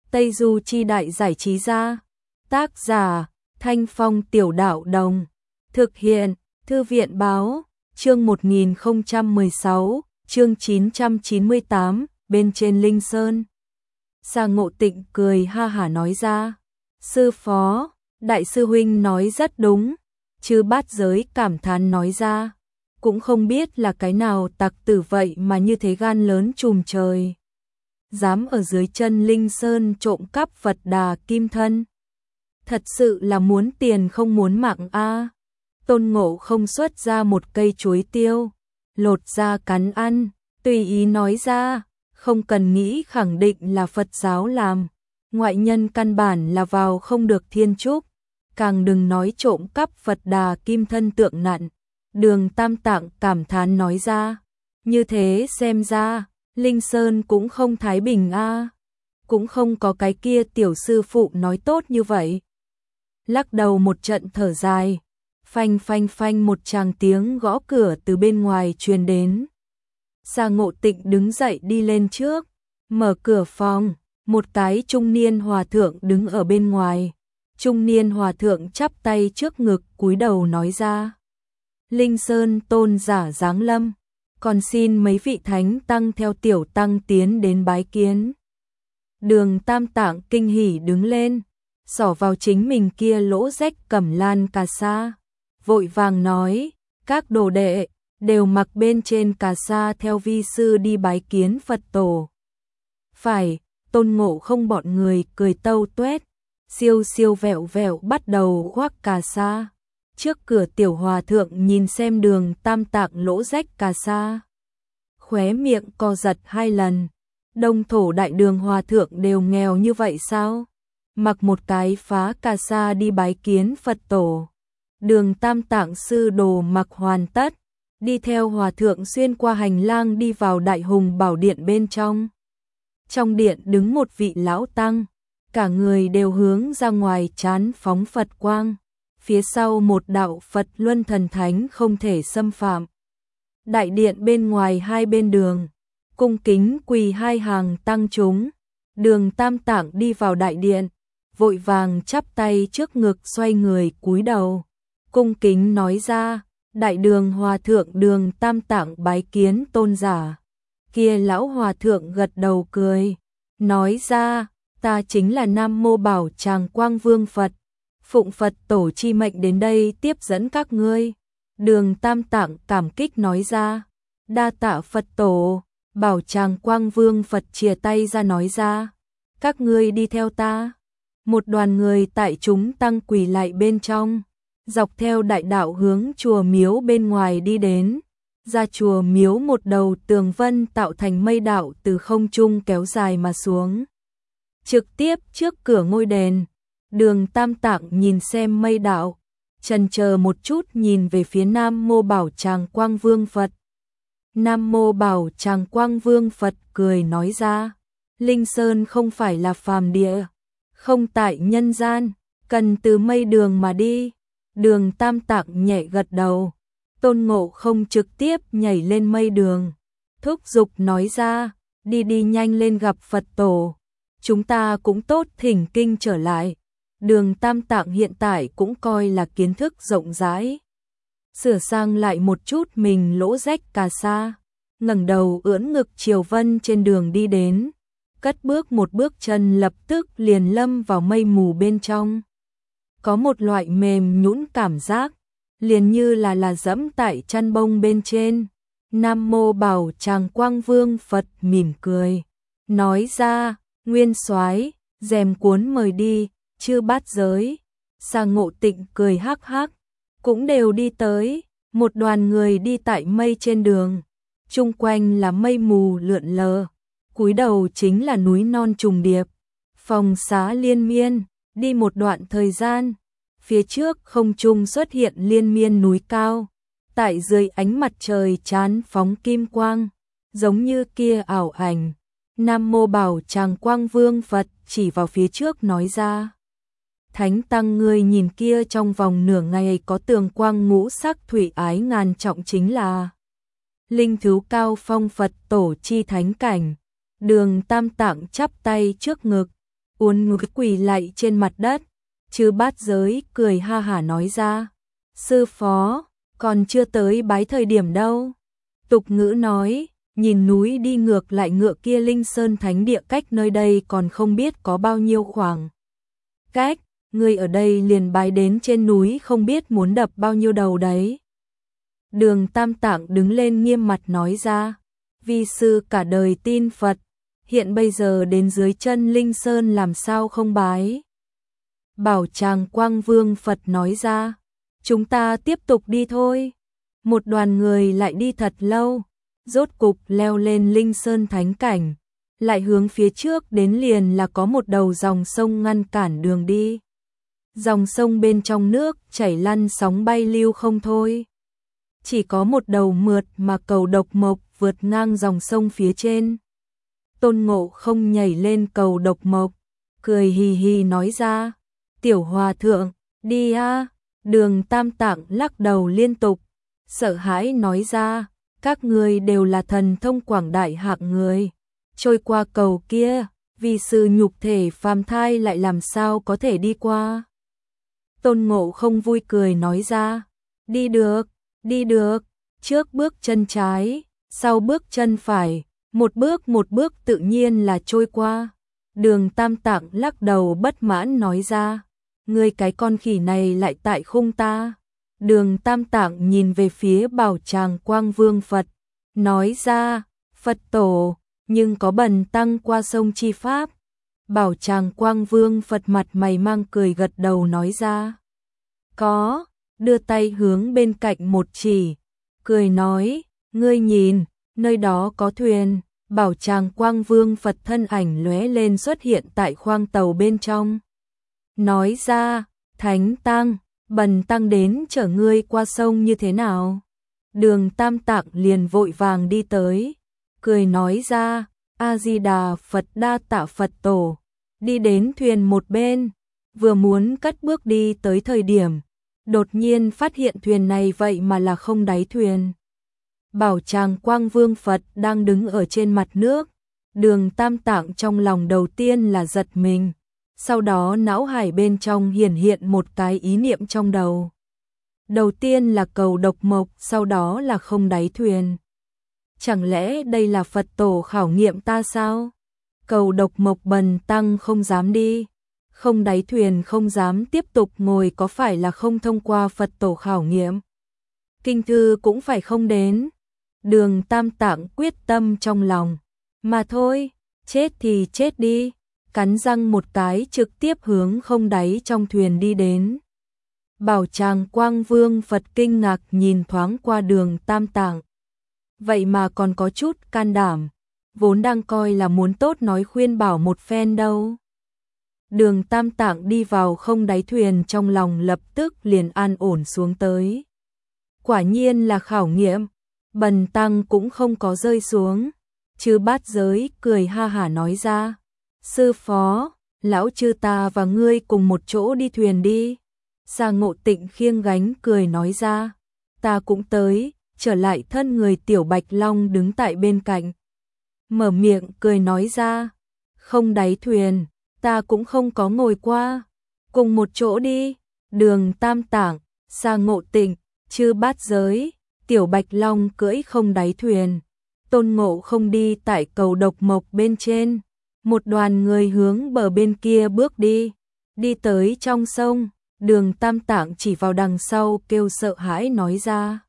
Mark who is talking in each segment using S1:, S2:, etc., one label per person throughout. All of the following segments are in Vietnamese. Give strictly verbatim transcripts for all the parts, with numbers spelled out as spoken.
S1: Tây Du Chi Đại Giải Trí Gia. Tác giả Thanh Phong Tiểu Đạo Đồng. Thực hiện Thư viện Báo. Chương một nghìn không trăm mười sáu, chương chín trăm chín mươi tám, bên trên Linh Sơn. Sa Ngộ Tịnh cười ha hả nói ra. Sư phó, đại sư huynh nói rất đúng. Chư Bát Giới cảm thán nói ra. Cũng không biết là cái nào tặc tử vậy mà như thế gan lớn trùm trời. Dám ở dưới chân Linh Sơn trộm cắp Phật Đà kim thân. Thật sự là muốn tiền không muốn mạng a. Tôn Ngộ không xuất ra một cây chuối tiêu, lột ra cắn ăn, tùy ý nói ra, không cần nghĩ khẳng định là Phật giáo làm. Ngoại nhân căn bản là vào không được thiên trúc, càng đừng nói trộm cắp Phật Đà kim thân tượng nặn. Đường Tam Tạng cảm thán nói ra, như thế xem ra, Linh Sơn cũng không thái bình a, cũng không có cái kia tiểu sư phụ nói tốt như vậy. Lắc đầu một trận thở dài, phanh phanh phanh một tràng tiếng gõ cửa từ bên ngoài truyền đến. Sa Ngộ Tịnh đứng dậy đi lên trước, mở cửa phòng, một cái trung niên hòa thượng đứng ở bên ngoài. Trung niên hòa thượng chắp tay trước ngực cúi đầu nói ra. Linh Sơn tôn giả giáng lâm, còn xin mấy vị thánh tăng theo tiểu tăng tiến đến bái kiến. Đường Tam Tạng kinh hỉ đứng lên, xỏ vào chính mình kia lỗ rách cẩm lan cà sa, vội vàng nói, các đồ đệ đều mặc bên trên cà sa theo vi sư đi bái kiến Phật tổ. Phải, Tôn Ngộ không bọn người cười tâu tuét, siêu siêu vẹo vẹo bắt đầu khoác cà sa. Trước cửa tiểu hòa thượng nhìn xem đường Tam Tạng lỗ rách cà sa, khóe miệng co giật hai lần. Đông thổ đại đường hòa thượng đều nghèo như vậy sao? Mặc một cái phá cà sa đi bái kiến Phật tổ. Đường Tam Tạng sư đồ mặc hoàn tất, đi theo hòa thượng xuyên qua hành lang đi vào Đại Hùng Bảo Điện bên trong. Trong điện đứng một vị lão tăng, cả người đều hướng ra ngoài chán phóng Phật quang. Phía sau một đạo Phật luân thần thánh không thể xâm phạm. Đại điện bên ngoài hai bên đường, cung kính quỳ hai hàng tăng chúng. Đường Tam Tạng đi vào đại điện, vội vàng chắp tay trước ngực xoay người cúi đầu. Cung kính nói ra, đại đường hòa thượng đường Tam Tạng bái kiến tôn giả. Kia lão hòa thượng gật đầu cười, nói ra, ta chính là Nam Mô Bảo Tràng Quang Vương Phật. Phụng Phật tổ chi mệnh đến đây tiếp dẫn các ngươi. Đường Tam Tạng cảm kích nói ra, đa tạ Phật tổ. Bảo Tràng Quang Vương Phật chìa tay ra nói ra, các ngươi đi theo ta. Một đoàn người tại chúng tăng quỳ lại bên trong, dọc theo đại đạo hướng chùa miếu bên ngoài đi đến. Ra chùa miếu một đầu tường vân tạo thành mây đạo từ không trung kéo dài mà xuống. Trực tiếp trước cửa ngôi đền, đường Tam Tạng nhìn xem mây đạo, chần chờ một chút nhìn về phía Nam Mô Bảo Tràng Quang Vương Phật. Nam Mô Bảo Tràng Quang Vương Phật cười nói ra, Linh Sơn không phải là phàm địa, không tại nhân gian, cần từ mây đường mà đi. Đường Tam Tạng nhẹ gật đầu. Tôn Ngộ không trực tiếp nhảy lên mây đường, thúc giục nói ra, đi đi nhanh lên gặp Phật tổ. Chúng ta cũng tốt thỉnh kinh trở lại. Đường Tam Tạng hiện tại cũng coi là kiến thức rộng rãi. Sửa sang lại một chút mình lỗ rách cà sa, ngẩng đầu ưỡn ngực chiều vân trên đường đi đến, cất bước một bước chân lập tức liền lâm vào mây mù bên trong. Có một loại mềm nhũn cảm giác, liền như là là dẫm tại chăn bông bên trên. Nam Mô Bảo Tràng Quang Vương Phật mỉm cười, nói ra, nguyên soái, rèm cuốn mời đi. Chư Bát Giới, Sa Ngộ Tịnh cười hắc hắc, cũng đều đi tới. Một đoàn người đi tại mây trên đường, chung quanh là mây mù lượn lờ, cúi đầu chính là núi non trùng điệp, phòng xá liên miên. Đi một đoạn thời gian, phía trước không trung xuất hiện liên miên núi cao, tại dưới ánh mặt trời chán phóng kim quang, giống như kia ảo ảnh. Nam Mô Bảo Tràng Quang Vương Phật chỉ vào phía trước nói ra, thánh tăng ngươi nhìn kia trong vòng nửa ngày có tường quang ngũ sắc thủy ái ngàn trọng chính là linh thú cao phong Phật tổ chi thánh cảnh. Đường Tam Tạng chắp tay trước ngực, uốn ngực quỳ lạy trên mặt đất. Chư Bát Giới cười ha hả nói ra, sư phó, còn chưa tới bái thời điểm đâu. Tục Ngữ nói, nhìn núi đi ngược lại ngựa kia, Linh Sơn Thánh Địa cách nơi đây còn không biết có bao nhiêu khoảng cách, người ở đây liền bái đến trên núi không biết muốn đập bao nhiêu đầu đấy. Đường Tam Tạng đứng lên nghiêm mặt nói ra, vi sư cả đời tin Phật, hiện bây giờ đến dưới chân Linh Sơn làm sao không bái. Bảo Tràng Quang Vương Phật nói ra, chúng ta tiếp tục đi thôi. Một đoàn người lại đi thật lâu, rốt cục leo lên Linh Sơn Thánh Cảnh, lại hướng phía trước đến liền là có một đầu dòng sông ngăn cản đường đi. Dòng sông bên trong nước chảy lăn sóng bay lưu không thôi. Chỉ có một đầu mượt mà cầu độc mộc vượt ngang dòng sông phía trên. Tôn Ngộ Không nhảy lên cầu độc mộc, cười hì hì nói ra, tiểu hòa thượng, đi a. Đường Tam Tạng lắc đầu liên tục, sợ hãi nói ra, các ngươi đều là thần thông quảng đại hạng người, trôi qua cầu kia, vì sư nhục thể phàm thai lại làm sao có thể đi qua. Tôn Ngộ Không vui cười nói ra, đi được, đi được, trước bước chân trái, sau bước chân phải, một bước một bước tự nhiên là trôi qua. Đường Tam Tạng lắc đầu bất mãn nói ra, ngươi cái con khỉ này lại tại khung ta. Đường Tam Tạng nhìn về phía Bảo Tràng Quang Vương Phật, nói ra, Phật tổ, nhưng có bần tăng qua sông chi pháp. Bảo Tràng Quang Vương Phật mặt mày mang cười gật đầu nói ra, có, đưa tay hướng bên cạnh một chỉ, cười nói, ngươi nhìn, nơi đó có thuyền. Bảo Tràng Quang Vương Phật thân ảnh lóe lên xuất hiện tại khoang tàu bên trong. Nói ra, Thánh Tăng, bần tăng đến chở ngươi qua sông như thế nào? Đường Tam Tạng liền vội vàng đi tới, cười nói ra, A-di-đà Phật, đa tạ Phật tổ. Đi đến thuyền một bên, vừa muốn cất bước đi tới thời điểm, đột nhiên phát hiện thuyền này vậy mà là không đáy thuyền. Bảo Tràng Quang Vương Phật đang đứng ở trên mặt nước, đường Tam Tạng trong lòng đầu tiên là giật mình, sau đó não hải bên trong hiển hiện một cái ý niệm trong đầu. Đầu tiên là cầu độc mộc, sau đó là không đáy thuyền. Chẳng lẽ đây là Phật tổ khảo nghiệm ta sao? Cầu độc mộc bần tăng không dám đi, không đáy thuyền không dám tiếp tục ngồi, có phải là không thông qua Phật tổ khảo nghiệm? Kinh thư cũng phải không đến. Đường Tam Tạng quyết tâm trong lòng, mà thôi, chết thì chết đi, cắn răng một cái trực tiếp hướng không đáy trong thuyền đi đến. Bảo Tràng Quang Vương Phật kinh ngạc nhìn thoáng qua đường Tam Tạng, vậy mà còn có chút can đảm, vốn đang coi là muốn tốt nói khuyên bảo một phen đâu. Đường Tam Tạng đi vào không đáy thuyền, trong lòng lập tức liền an ổn xuống tới. Quả nhiên là khảo nghiệm, bần tăng cũng không có rơi xuống. Chư Bát Giới cười ha hả nói ra, sư phó, lão chư ta và ngươi cùng một chỗ đi thuyền đi. Sa Ngộ Tịnh khiêng gánh cười nói ra, ta cũng tới. Trở lại thân người Tiểu Bạch Long đứng tại bên cạnh, mở miệng cười nói ra, không đáy thuyền, ta cũng không có ngồi qua, cùng một chỗ đi. Đường Tam Tạng, Sa Ngộ Tịnh, Chư Bát Giới, Tiểu Bạch Long cưỡi không đáy thuyền, Tôn Ngộ Không đi tại cầu độc mộc bên trên, một đoàn người hướng bờ bên kia bước đi. Đi tới trong sông, đường Tam Tạng chỉ vào đằng sau kêu sợ hãi nói ra,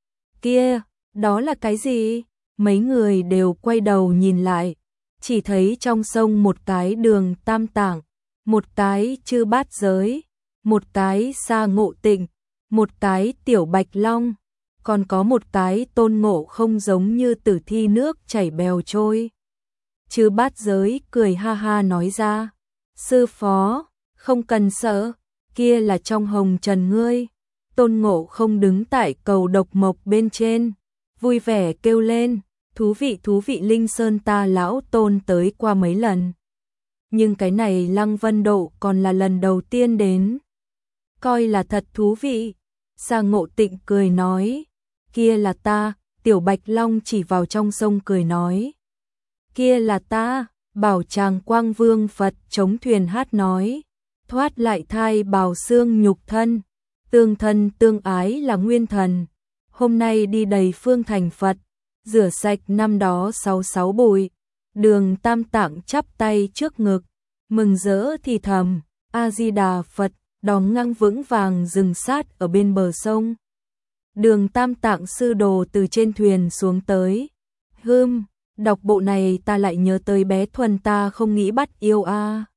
S1: kia, đó là cái gì? Mấy người đều quay đầu nhìn lại, chỉ thấy trong sông một cái đường Tam Tạng, một cái Chư Bát Giới, một cái Sa Ngộ Tịnh, một cái Tiểu Bạch Long, còn có một cái Tôn Ngộ Không giống như tử thi nước chảy bèo trôi. Chư Bát Giới cười ha ha nói ra, sư phó, không cần sợ, kia là trong hồng trần ngươi. Tôn Ngộ Không đứng tại cầu độc mộc bên trên, vui vẻ kêu lên, thú vị thú vị, Linh Sơn ta lão Tôn tới qua mấy lần, nhưng cái này Lăng Vân Độ còn là lần đầu tiên đến, coi là thật thú vị. Sa Ngộ Tịnh cười nói, kia là ta. Tiểu Bạch Long chỉ vào trong sông cười nói, kia là ta. bảo tràng Quang Vương Phật chống thuyền hát nói, thoát lại thai bào xương nhục thân, tương thân tương ái là nguyên thần, hôm nay đi đầy phương thành Phật, rửa sạch năm đó sáu sáu bụi, Đường Tam Tạng chắp tay trước ngực, mừng rỡ thì thầm, A-di-đà Phật, đóng ngang vững vàng dừng sát ở bên bờ sông. Đường Tam Tạng sư đồ từ trên thuyền xuống tới, hưm, đọc bộ này ta lại nhớ tới bé Thuần ta không nghĩ bắt yêu a.